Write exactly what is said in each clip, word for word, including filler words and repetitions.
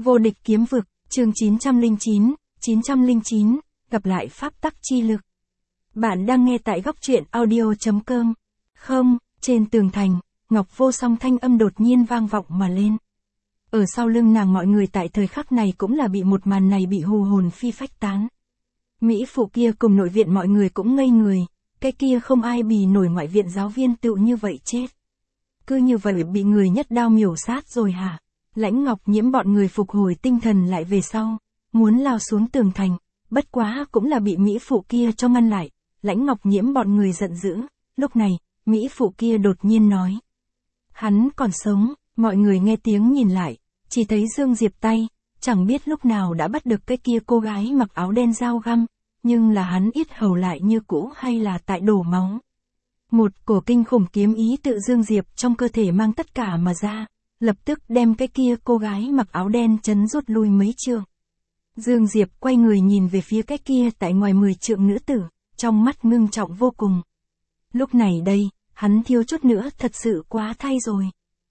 Vô địch kiếm vực, chương chín trăm lẻ chín, chín trăm lẻ chín, gặp lại pháp tắc chi lực. Bạn đang nghe tại góc truyện audio chấm com. Không, trên tường thành, Ngọc Vô Song thanh âm đột nhiên vang vọng mà lên. Ở sau lưng nàng mọi người tại thời khắc này cũng là bị một màn này bị hù hồn phi phách tán. Mỹ phụ kia cùng nội viện mọi người cũng ngây người, cái kia không ai bì nổi ngoại viện giáo viên tựu như vậy chết. Cứ như vậy bị người nhất đao miểu sát rồi hả? Lãnh Ngọc Nhiễm bọn người phục hồi tinh thần lại về sau, muốn lao xuống tường thành, bất quá cũng là bị Mỹ phụ kia cho ngăn lại. Lãnh Ngọc Nhiễm bọn người giận dữ, lúc này, Mỹ phụ kia đột nhiên nói. Hắn còn sống, mọi người nghe tiếng nhìn lại, chỉ thấy Dương Diệp tay, chẳng biết lúc nào đã bắt được cái kia cô gái mặc áo đen dao găm, nhưng là hắn yết hầu lại như cũ hay là tại đổ máu. Một cổ kinh khủng kiếm ý tự Dương Diệp trong cơ thể mang tất cả mà ra, lập tức đem cái kia cô gái mặc áo đen chấn rút lui mấy trượng. Dương Diệp quay người nhìn về phía cái kia tại ngoài mười trượng nữ tử, trong mắt ngưng trọng vô cùng. Lúc này đây, hắn thiếu chút nữa thật sự quá thay rồi.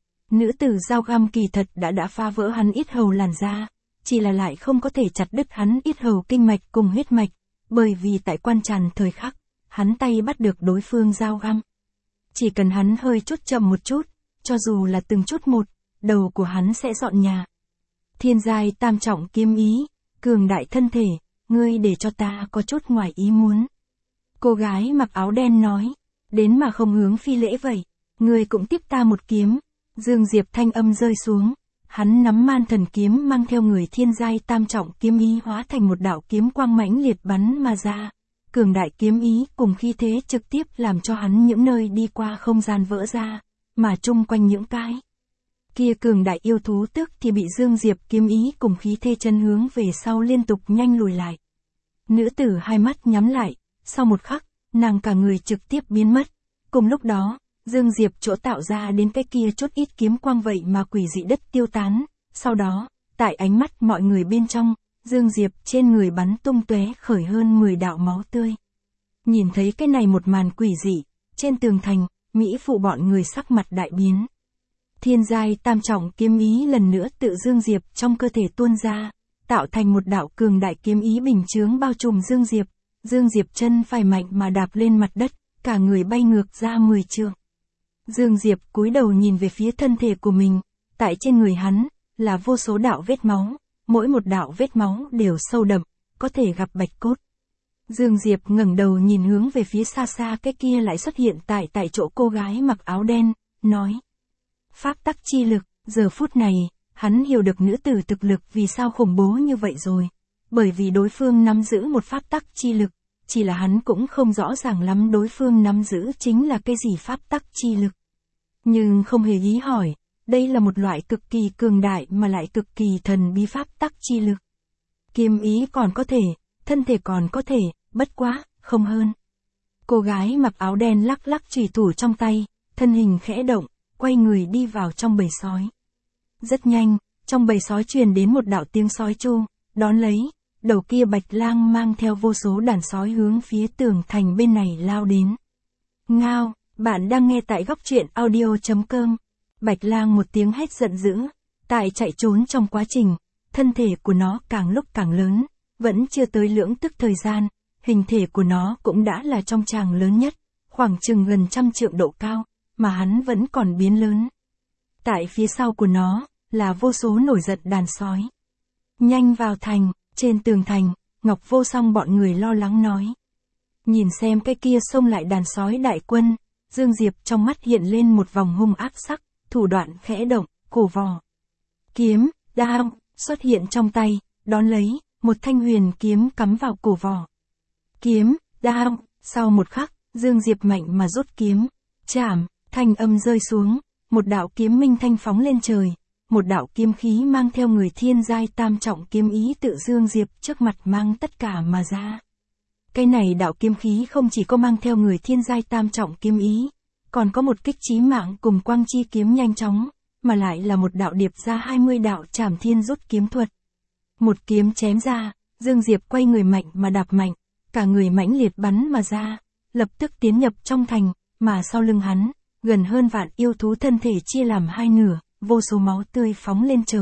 Nữ tử dao găm kỳ thật đã đã phá vỡ hắn yết hầu làn da, chỉ là lại không có thể chặt đứt hắn yết hầu kinh mạch cùng huyết mạch, bởi vì tại quan tràn thời khắc, hắn tay bắt được đối phương dao găm. Chỉ cần hắn hơi chút chậm một chút, cho dù là từng chút một, đầu của hắn sẽ dọn nhà. Thiên giai tam trọng kiếm ý, cường đại thân thể, ngươi để cho ta có chút ngoài ý muốn. Cô gái mặc áo đen nói, đến mà không hướng phi lễ vậy, ngươi cũng tiếp ta một kiếm. Dương Diệp thanh âm rơi xuống, hắn nắm man thần kiếm mang theo người thiên giai tam trọng kiếm ý hóa thành một đạo kiếm quang mãnh liệt bắn mà ra. Cường đại kiếm ý cùng khí thế trực tiếp làm cho hắn những nơi đi qua không gian vỡ ra, mà chung quanh những cái kia cường đại yêu thú tức thì bị Dương Diệp kiếm ý cùng khí thế chân hướng về sau liên tục nhanh lùi lại. Nữ tử hai mắt nhắm lại, sau một khắc, nàng cả người trực tiếp biến mất. Cùng lúc đó, Dương Diệp chỗ tạo ra đến cái kia chút ít kiếm quang vậy mà quỷ dị đất tiêu tán. Sau đó, tại ánh mắt mọi người bên trong, Dương Diệp trên người bắn tung tóe khởi hơn mười đạo máu tươi. Nhìn thấy cái này một màn quỷ dị, trên tường thành, Mỹ phụ bọn người sắc mặt đại biến. Thiên giai tam trọng kiếm ý lần nữa tự Dương Diệp trong cơ thể tuôn ra, tạo thành một đạo cường đại kiếm ý bình chướng bao trùm Dương Diệp. Dương Diệp chân phải mạnh mà đạp lên mặt đất, cả người bay ngược ra mười trượng. Dương Diệp cúi đầu nhìn về phía thân thể của mình, tại trên người hắn, là vô số đạo vết máu, mỗi một đạo vết máu đều sâu đậm, có thể gặp bạch cốt. Dương Diệp ngẩng đầu nhìn hướng về phía xa xa cái kia lại xuất hiện tại tại chỗ cô gái mặc áo đen, nói. Pháp tắc chi lực, giờ phút này, hắn hiểu được nữ tử thực lực vì sao khủng bố như vậy rồi. Bởi vì đối phương nắm giữ một pháp tắc chi lực, chỉ là hắn cũng không rõ ràng lắm đối phương nắm giữ chính là cái gì pháp tắc chi lực. Nhưng không hề ý hỏi, đây là một loại cực kỳ cường đại mà lại cực kỳ thần bí pháp tắc chi lực. Kiếm ý còn có thể, thân thể còn có thể, bất quá, không hơn. Cô gái mặc áo đen lắc lắc chùy thủ trong tay, thân hình khẽ động, quay người đi vào trong bầy sói. Rất nhanh, trong bầy sói truyền đến một đạo tiếng sói tru, đón lấy, đầu kia Bạch Lang mang theo vô số đàn sói hướng phía tường thành bên này lao đến. Ngao, bạn đang nghe tại góc truyện audio chấm com. Bạch Lang một tiếng hét giận dữ, tại chạy trốn trong quá trình, thân thể của nó càng lúc càng lớn, vẫn chưa tới lưỡng tức thời gian, hình thể của nó cũng đã là trong tràng lớn nhất, khoảng chừng gần trăm trượng độ cao, mà hắn vẫn còn biến lớn. Tại phía sau của nó, là vô số nổi giận đàn sói. Nhanh vào thành, trên tường thành, Ngọc Vô Song bọn người lo lắng nói. Nhìn xem cái kia xông lại đàn sói đại quân, Dương Diệp trong mắt hiện lên một vòng hung ác sắc, thủ đoạn khẽ động, cổ vò. Kiếm, đao, xuất hiện trong tay, đón lấy, một thanh huyền kiếm cắm vào cổ vò. Kiếm, đao, sau một khắc, Dương Diệp mạnh mà rút kiếm, chạm, thanh âm rơi xuống, một đạo kiếm minh thanh phóng lên trời, một đạo kiếm khí mang theo người thiên giai tam trọng kiếm ý tự Dương Diệp trước mặt mang tất cả mà ra. Cái này đạo kiếm khí không chỉ có mang theo người thiên giai tam trọng kiếm ý, còn có một kích chí mạng cùng quang chi kiếm nhanh chóng, mà lại là một đạo điệp ra hai mươi đạo trảm thiên rút kiếm thuật. Một kiếm chém ra, Dương Diệp quay người mạnh mà đạp mạnh, cả người mãnh liệt bắn mà ra, lập tức tiến nhập trong thành, mà sau lưng hắn, gần hơn vạn yêu thú thân thể chia làm hai nửa, vô số máu tươi phóng lên trời,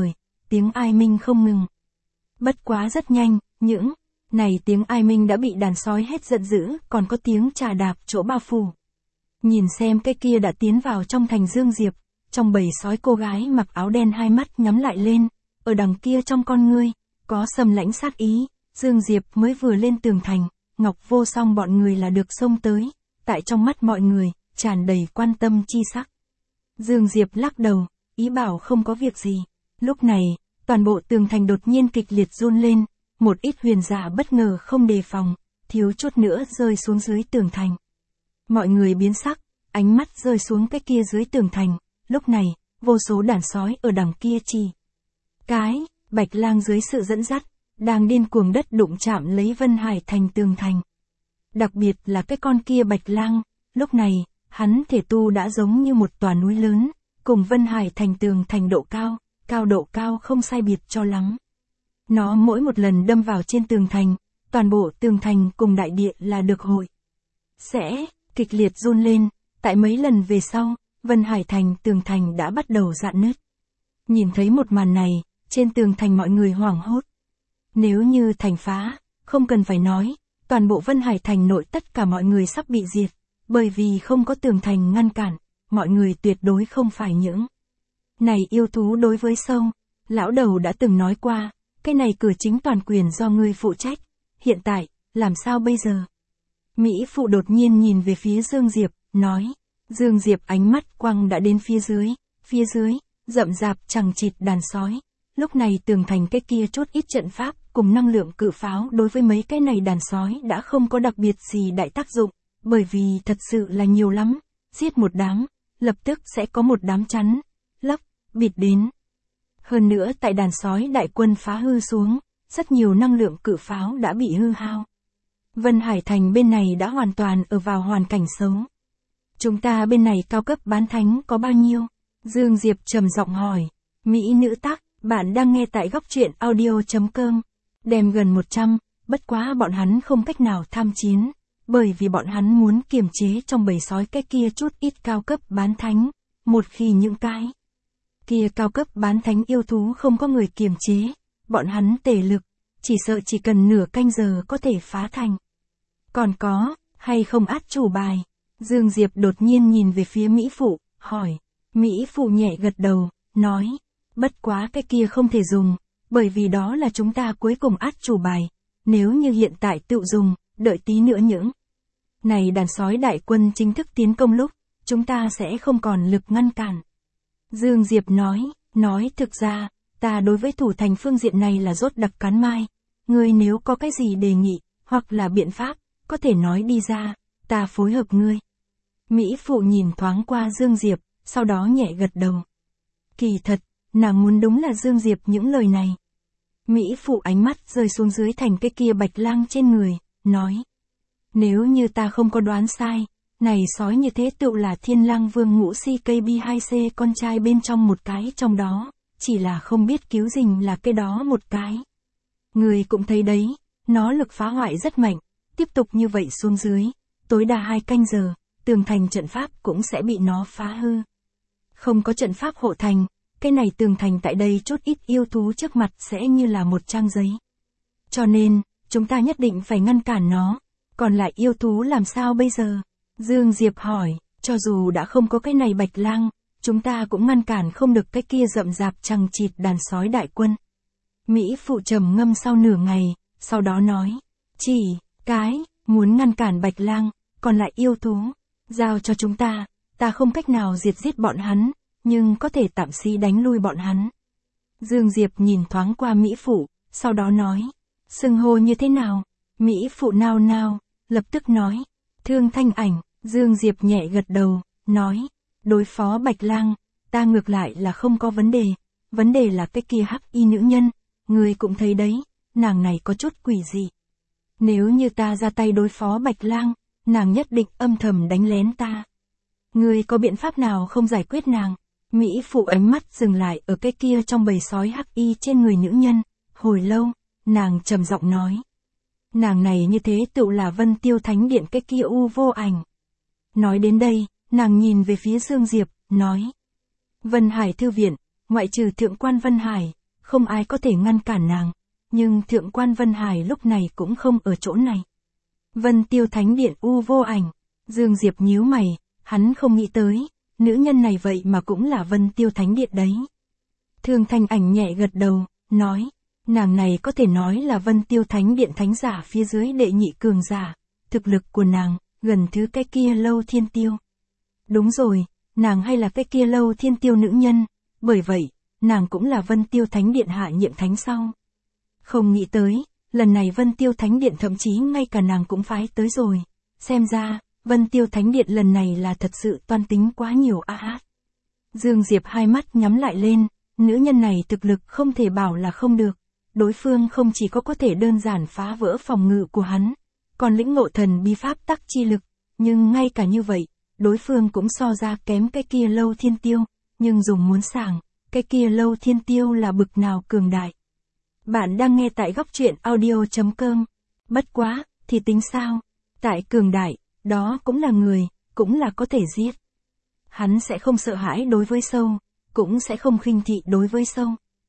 tiếng ai minh không ngừng. Bất quá rất nhanh, những này tiếng ai minh đã bị đàn sói hét giận dữ, còn có tiếng trà đạp chỗ bao phủ. Nhìn xem cái kia đã tiến vào trong thành Dương Diệp, trong bầy sói cô gái mặc áo đen hai mắt nhắm lại lên, ở đằng kia trong con ngươi, có sầm lãnh sát ý, Dương Diệp mới vừa lên tường thành, Ngọc Vô Song bọn người là được xông tới, tại trong mắt mọi người, tràn đầy quan tâm chi sắc. Dương Diệp lắc đầu, ý bảo không có việc gì. Lúc này, toàn bộ tường thành đột nhiên kịch liệt run lên, một ít huyền giả bất ngờ không đề phòng, thiếu chút nữa rơi xuống dưới tường thành. Mọi người biến sắc, ánh mắt rơi xuống cái kia dưới tường thành, lúc này, vô số đàn sói ở đằng kia chỉ. Cái, Bạch Lang dưới sự dẫn dắt, đang điên cuồng đất đụng chạm lấy Vân Hải thành tường thành. Đặc biệt là cái con kia Bạch Lang, lúc này, hắn thể tu đã giống như một tòa núi lớn, cùng Vân Hải thành tường thành độ cao, cao độ cao không sai biệt cho lắm. Nó mỗi một lần đâm vào trên tường thành, toàn bộ tường thành cùng đại địa là được hội. Sẽ, kịch liệt run lên, tại mấy lần về sau, Vân Hải thành tường thành đã bắt đầu rạn nứt. Nhìn thấy một màn này, trên tường thành mọi người hoảng hốt. Nếu như thành phá, không cần phải nói, toàn bộ Vân Hải thành nội tất cả mọi người sắp bị diệt, bởi vì không có tường thành ngăn cản, mọi người tuyệt đối không phải những này yêu thú đối với sâu. Lão đầu đã từng nói qua, cái này cửa chính toàn quyền do ngươi phụ trách, hiện tại, làm sao bây giờ? Mỹ phụ đột nhiên nhìn về phía Dương Diệp, nói, Dương Diệp ánh mắt quăng đã đến phía dưới, phía dưới, rậm rạp chằng chịt đàn sói. Lúc này tường thành cái kia chút ít trận pháp, cùng năng lượng cự pháo đối với mấy cái này đàn sói đã không có đặc biệt gì đại tác dụng, bởi vì thật sự là nhiều lắm, giết một đám, lập tức sẽ có một đám chắn, lấp, bịt đến. Hơn nữa tại đàn sói đại quân phá hư xuống, rất nhiều năng lượng cự pháo đã bị hư hao. Vân Hải thành bên này đã hoàn toàn ở vào hoàn cảnh xấu. Chúng ta bên này cao cấp bán thánh có bao nhiêu? Dương Diệp trầm giọng hỏi. Mỹ nữ tắc, bạn đang nghe tại góc truyện audio.com. Đem gần một trăm, bất quá bọn hắn không cách nào tham chiến, bởi vì bọn hắn muốn kiềm chế trong bầy sói cái kia chút ít cao cấp bán thánh. Một khi những cái kia cao cấp bán thánh yêu thú không có người kiềm chế, bọn hắn tề lực, chỉ sợ chỉ cần nửa canh giờ có thể phá thành. Còn có, hay không át chủ bài? Dương Diệp đột nhiên nhìn về phía Mỹ Phụ, hỏi. Mỹ Phụ nhẹ gật đầu, nói, bất quá cái kia không thể dùng, bởi vì đó là chúng ta cuối cùng át chủ bài, nếu như hiện tại tự dùng, đợi tí nữa những này đàn sói đại quân chính thức tiến công lúc, chúng ta sẽ không còn lực ngăn cản. Dương Diệp nói, nói thực ra, ta đối với thủ thành phương diện này là rốt đặc cắn mai, ngươi nếu có cái gì đề nghị, hoặc là biện pháp, có thể nói đi ra, ta phối hợp ngươi. Mỹ Phụ nhìn thoáng qua Dương Diệp, sau đó nhẹ gật đầu. Kỳ thật, nàng muốn đúng là Dương Diệp những lời này. Mỹ Phụ ánh mắt rơi xuống dưới thành cái kia Bạch Lang trên người, nói. Nếu như ta không có đoán sai, này sói như thế tựu là Thiên Lang Vương Ngũ Si K B hai C con trai bên trong một cái trong đó, chỉ là không biết cứu rình là cái đó một cái. Người cũng thấy đấy, nó lực phá hoại rất mạnh, tiếp tục như vậy xuống dưới, tối đa hai canh giờ, tường thành trận pháp cũng sẽ bị nó phá hư. Không có trận pháp hộ thành, cái này tường thành tại đây chút ít yêu thú trước mặt sẽ như là một trang giấy. Cho nên, chúng ta nhất định phải ngăn cản nó, còn lại yêu thú làm sao bây giờ? Dương Diệp hỏi, cho dù đã không có cái này Bạch Lang, chúng ta cũng ngăn cản không được cái kia rậm rạp chằng chịt đàn sói đại quân. Mỹ Phụ trầm ngâm sau nửa ngày, sau đó nói, chỉ, cái, muốn ngăn cản Bạch Lang, còn lại yêu thú, giao cho chúng ta, ta không cách nào diệt giết bọn hắn, nhưng có thể tạm si đánh lui bọn hắn. Dương Diệp nhìn thoáng qua Mỹ Phụ, sau đó nói, xưng hô như thế nào? Mỹ Phụ nao nao, lập tức nói, Thương Thanh Ảnh. Dương Diệp nhẹ gật đầu, nói, đối phó Bạch Lang, ta ngược lại là không có vấn đề, vấn đề là cái kia hắc y nữ nhân, người cũng thấy đấy, nàng này có chút quỷ dị. Nếu như ta ra tay đối phó Bạch Lang, nàng nhất định âm thầm đánh lén ta. Người có biện pháp nào không giải quyết nàng? Mỹ Phụ ánh mắt dừng lại ở cái kia trong bầy sói hắc y trên người nữ nhân, hồi lâu, nàng trầm giọng nói. Nàng này như thế tựu là Vân Tiêu Thánh Điện cái kia U Vô Ảnh. Nói đến đây, nàng nhìn về phía Dương Diệp, nói. Vân Hải Thư Viện, ngoại trừ Thượng quan Vân Hải, không ai có thể ngăn cản nàng. Nhưng Thượng quan Vân Hải lúc này cũng không ở chỗ này. Vân Tiêu Thánh Điện u vô ảnh. Dương Diệp nhíu mày, hắn không nghĩ tới, nữ nhân này vậy mà cũng là Vân Tiêu Thánh Điện đấy. Thương Thanh Ảnh nhẹ gật đầu, nói, nàng này có thể nói là Vân Tiêu Thánh Điện thánh giả phía dưới đệ nhị cường giả, thực lực của nàng, gần thứ cái kia Lâu Thiên Tiêu. Đúng rồi, nàng hay là cái kia Lâu Thiên Tiêu nữ nhân, bởi vậy, nàng cũng là Vân Tiêu Thánh Điện hạ nhiệm thánh sau. Không nghĩ tới, lần này Vân Tiêu Thánh Điện thậm chí ngay cả nàng cũng phái tới rồi, xem ra, Vân Tiêu Thánh Điện lần này là thật sự toan tính quá nhiều a à. Dương Diệp hai mắt nhắm lại lên, nữ nhân này thực lực không thể bảo là không được, đối phương không chỉ có có thể đơn giản phá vỡ phòng ngự của hắn, còn lĩnh ngộ thần bí pháp tắc chi lực, nhưng ngay cả như vậy, đối phương cũng so ra kém cái kia Lâu Thiên Tiêu, nhưng dùng muốn sảng, cái kia Lâu Thiên Tiêu là bực nào cường đại. Bạn đang nghe tại góc truyện audio chấm com. Bất quá, thì tính sao? Tại cường đại, đó cũng là người, cũng là có thể giết. Hắn sẽ không sợ hãi đối với sâu, cũng sẽ không khinh thị đối với sâu.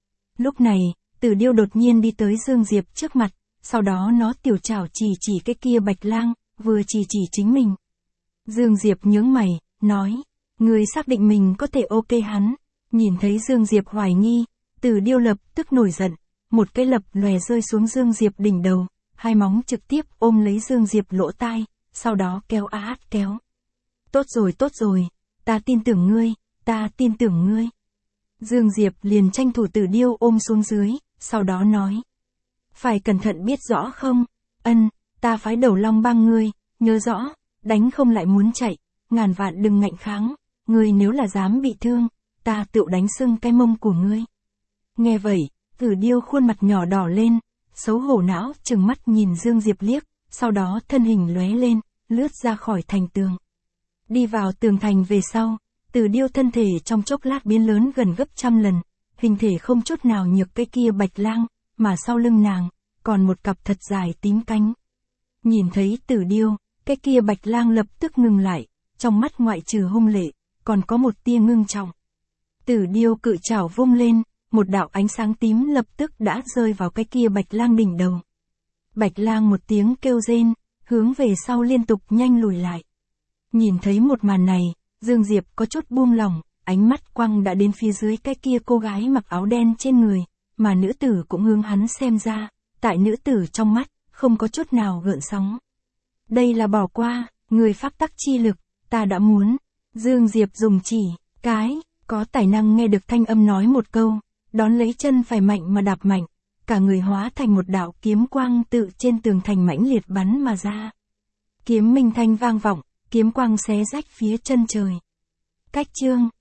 Lúc này, Tử Điêu đột nhiên đi tới Dương Diệp trước mặt, sau đó nó tiểu trảo chỉ chỉ cái kia Bạch Lang, vừa chỉ chỉ chính mình. Dương Diệp nhướng mày, nói, người xác định mình có thể ok hắn. Nhìn thấy Dương Diệp hoài nghi, Tử Điêu lập tức nổi giận, một cái lập lòe rơi xuống Dương Diệp đỉnh đầu, hai móng trực tiếp ôm lấy Dương Diệp lỗ tai, sau đó kéo á át kéo. Tốt rồi tốt rồi, ta tin tưởng ngươi, ta tin tưởng ngươi. Dương Diệp liền tranh thủ Tử Điêu ôm xuống dưới, sau đó nói. Phải cẩn thận biết rõ không? Ân, ta phái Đầu Long Bang ngươi, nhớ rõ, đánh không lại muốn chạy, ngàn vạn đừng ngạnh kháng, ngươi nếu là dám bị thương, ta tự đánh sưng cái mông của ngươi. Nghe vậy, Tử Điêu khuôn mặt nhỏ đỏ lên, xấu hổ não trừng mắt nhìn Dương Diệp liếc, sau đó thân hình lóe lên, lướt ra khỏi thành tường. Đi vào tường thành về sau, Tử Điêu thân thể trong chốc lát biến lớn gần gấp trăm lần, hình thể không chút nào nhược cái kia Bạch Lang, mà sau lưng nàng, còn một cặp thật dài tím cánh. Nhìn thấy Tử Điêu, cái kia Bạch Lang lập tức ngừng lại, trong mắt ngoại trừ hung lệ, còn có một tia ngưng trọng. Tử Điêu cự chảo vung lên, một đạo ánh sáng tím lập tức đã rơi vào cái kia Bạch Lang đỉnh đầu. Bạch Lang một tiếng kêu rên, hướng về sau liên tục nhanh lùi lại. Nhìn thấy một màn này, Dương Diệp có chút buông lỏng, ánh mắt quăng đã đến phía dưới cái kia cô gái mặc áo đen trên người, mà nữ tử cũng hướng hắn xem ra, tại nữ tử trong mắt, không có chút nào gợn sóng. Đây là bỏ qua, người pháp tắc chi lực, ta đã muốn. Dương Diệp dùng chỉ, cái, có tài năng nghe được thanh âm nói một câu, đón lấy chân phải mạnh mà đạp mạnh, cả người hóa thành một đạo kiếm quang tự trên tường thành mãnh liệt bắn mà ra. Kiếm minh thanh vang vọng, kiếm quang xé rách phía chân trời. Cách chương